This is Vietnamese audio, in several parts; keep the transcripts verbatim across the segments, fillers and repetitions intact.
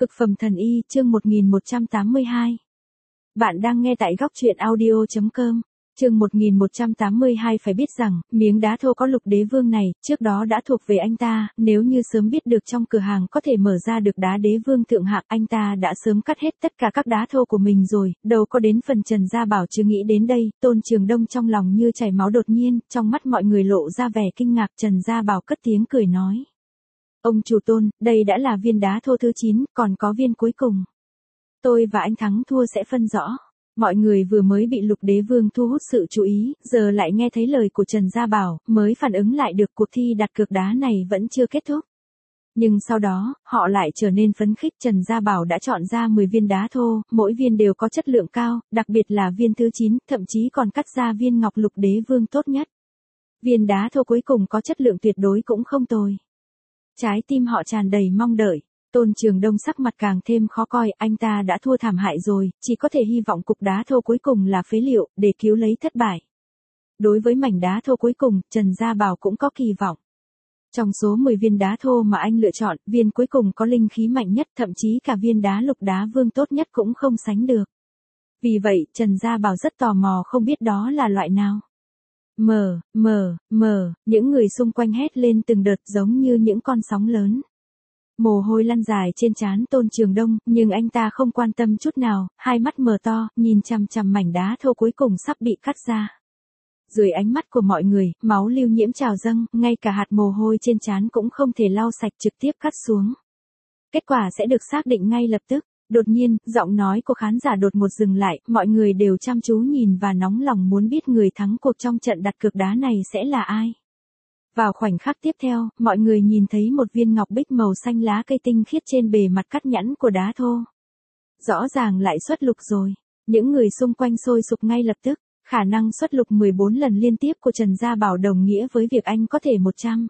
Cực phẩm thần y, chương một nghìn một trăm tám mươi hai. Bạn đang nghe tại góc truyện audio chấm com. Chương một nghìn một trăm tám mươi hai. Phải biết rằng, miếng đá thô có Lục Đế Vương này, trước đó đã thuộc về anh ta, nếu như sớm biết được trong cửa hàng có thể mở ra được đá Đế Vương thượng hạng, anh ta đã sớm cắt hết tất cả các đá thô của mình rồi, đâu có đến phần Trần Gia Bảo chưa nghĩ đến đây. Tôn Trường Đông trong lòng như chảy máu đột nhiên, trong mắt mọi người lộ ra vẻ kinh ngạc. Trần Gia Bảo cất tiếng cười nói: Ông chủ Tôn, đây đã là viên đá thô thứ chín, còn có viên cuối cùng. Tôi và anh thắng thua sẽ phân rõ. Mọi người vừa mới bị Lục Đế Vương thu hút sự chú ý, giờ lại nghe thấy lời của Trần Gia Bảo, mới phản ứng lại được cuộc thi đặt cược đá này vẫn chưa kết thúc. Nhưng sau đó, họ lại trở nên phấn khích. Trần Gia Bảo đã chọn ra mười viên đá thô, mỗi viên đều có chất lượng cao, đặc biệt là viên thứ chín, thậm chí còn cắt ra viên ngọc Lục Đế Vương tốt nhất. Viên đá thô cuối cùng có chất lượng tuyệt đối cũng không tồi. Trái tim họ tràn đầy mong đợi. Tôn Trường Đông sắc mặt càng thêm khó coi, anh ta đã thua thảm hại rồi, chỉ có thể hy vọng cục đá thô cuối cùng là phế liệu, để cứu lấy thất bại. Đối với mảnh đá thô cuối cùng, Trần Gia Bảo cũng có kỳ vọng. Trong số mười viên đá thô mà anh lựa chọn, viên cuối cùng có linh khí mạnh nhất, thậm chí cả viên đá Lục Đá Vương tốt nhất cũng không sánh được. Vì vậy, Trần Gia Bảo rất tò mò không biết đó là loại nào. Mờ, mờ, mờ, những người xung quanh hét lên từng đợt giống như những con sóng lớn. Mồ hôi lăn dài trên trán Tôn Trường Đông, nhưng anh ta không quan tâm chút nào, hai mắt mở to, nhìn chằm chằm mảnh đá thô cuối cùng sắp bị cắt ra. Dưới ánh mắt của mọi người, máu lưu nhiễm trào dâng, ngay cả hạt mồ hôi trên trán cũng không thể lau sạch, trực tiếp cắt xuống. Kết quả sẽ được xác định ngay lập tức. Đột nhiên, giọng nói của khán giả đột ngột dừng lại, mọi người đều chăm chú nhìn và nóng lòng muốn biết người thắng cuộc trong trận đặt cược đá này sẽ là ai. Vào khoảnh khắc tiếp theo, mọi người nhìn thấy một viên ngọc bích màu xanh lá cây tinh khiết trên bề mặt cắt nhẵn của đá thô. Rõ ràng lại xuất lục rồi. Những người xung quanh sôi sục ngay lập tức. Khả năng xuất lục mười bốn lần liên tiếp của Trần Gia Bảo đồng nghĩa với việc anh có thể một trăm.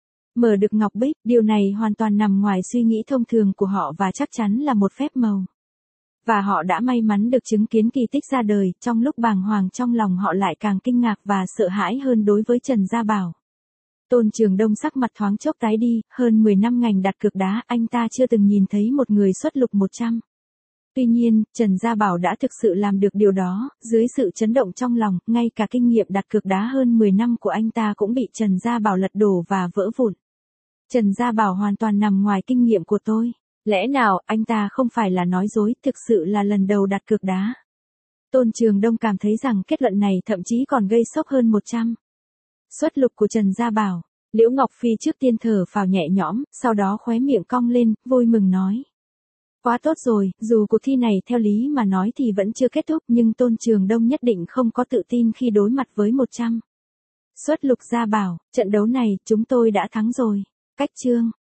Mở được ngọc bích, điều này hoàn toàn nằm ngoài suy nghĩ thông thường của họ và chắc chắn là một phép màu. Và họ đã may mắn được chứng kiến kỳ tích ra đời, trong lúc bàng hoàng trong lòng họ lại càng kinh ngạc và sợ hãi hơn đối với Trần Gia Bảo. Tôn Trường Đông sắc mặt thoáng chốc tái đi, hơn mười năm ngành đặt cược đá, anh ta chưa từng nhìn thấy một người xuất lục một trăm. Tuy nhiên, Trần Gia Bảo đã thực sự làm được điều đó, dưới sự chấn động trong lòng, ngay cả kinh nghiệm đặt cược đá hơn mười năm của anh ta cũng bị Trần Gia Bảo lật đổ và vỡ vụn. Trần Gia Bảo hoàn toàn nằm ngoài kinh nghiệm của tôi. Lẽ nào, anh ta không phải là nói dối, thực sự là lần đầu đặt cược đá. Tôn Trường Đông cảm thấy rằng kết luận này thậm chí còn gây sốc hơn một trăm. Xuất lục của Trần Gia Bảo. Liễu Ngọc Phi trước tiên thở phào nhẹ nhõm, sau đó khóe miệng cong lên, vui mừng nói: Quá tốt rồi, dù cuộc thi này theo lý mà nói thì vẫn chưa kết thúc, nhưng Tôn Trường Đông nhất định không có tự tin khi đối mặt với một trăm. Xuất lục Gia Bảo, trận đấu này, chúng tôi đã thắng rồi. Cách chương.